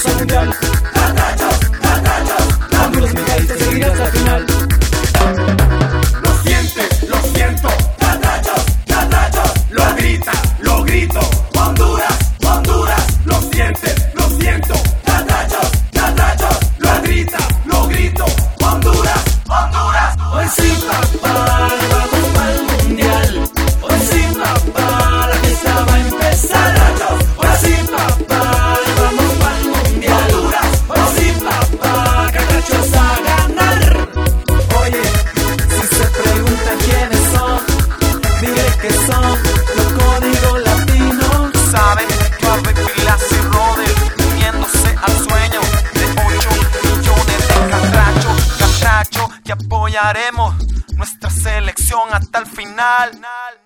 regresamos al mundial. Catrachos, catrachos, Honduras mi país te seguirá hasta el final. Lo sientes, lo siento. Catrachos, catrachos, Lo grita, lo grito. Honduras, Honduras. Lo sientes, lo siento. Catrachos, catrachos, Lo grita, lo grito. Honduras, Honduras. Hoy sí, papá, vamos pa'l mundial. Hoy sí, papá, la fiesta va a empezar. Hoy sí, papá, vamos pa'l mundial. Hoy sí, papá, catrachos a ganar. Oye, si se preguntan quiénes son, dile que son los códigos latinos. Saben que va a Pilas y Roder uniéndose al sueño de 8 millones de catrachos, que apoyaremos nuestra selección hasta el final.